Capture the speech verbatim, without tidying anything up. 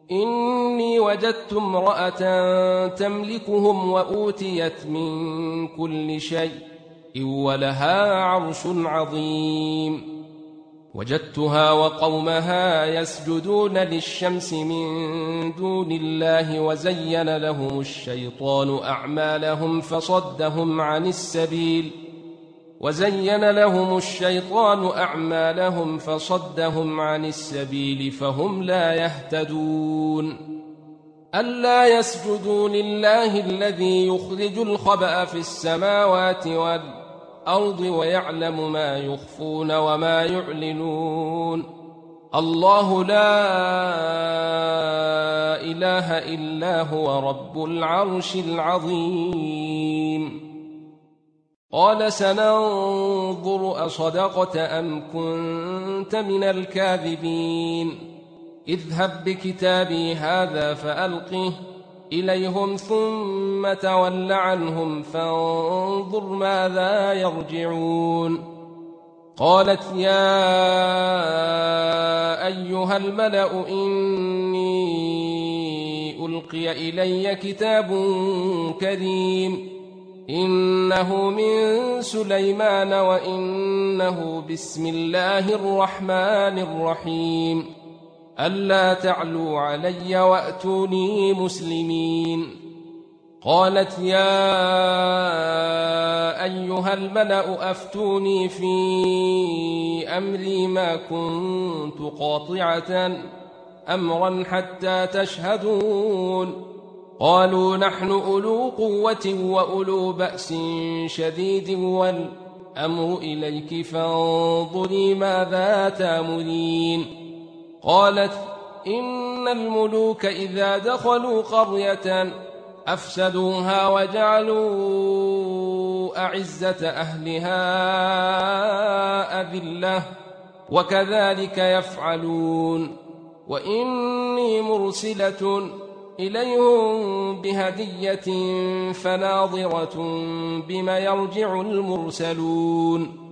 إني وجدت امرأة تملكهم وأوتيت من كل شيء ولها عرش عظيم. وجدتها وقومها يسجدون للشمس من دون الله وزين لهم الشيطان أعمالهم فصدهم عن السبيل وزين لهم الشيطان أعمالهم فصدهم عن السبيل فهم لا يهتدون. ألا يسجدوا لله الذي يخرج الخبأ في السماوات والأرض ويعلم ما يخفون وما يعلنون. الله لا إله إلا هو رب العرش العظيم. قال سننظر أصدقت أم كنت من الكاذبين اذهب بكتابي هذا فألقه إليهم ثم تول عنهم فانظر ماذا يرجعون. قالت يا أيها الملأ إني ألقي إلي كتاب كريم إنه من سليمان وإنه بسم الله الرحمن الرحيم ألا تعلوا علي وأتوني مسلمين. قالت يا أيها الملأ أفتوني في أمري ما كنت قاطعة أمرا حتى تشهدون. قالوا نحن أولو قوة وأولو بأس شديد والأمر إليك فانظري ماذا تأمرين. قالت إن الملوك إذا دخلوا قرية أفسدوها وجعلوا أعزة أهلها أذلة وكذلك يفعلون. وإني مرسلة إليهم بهدية فناظرة بما يرجع المرسلون.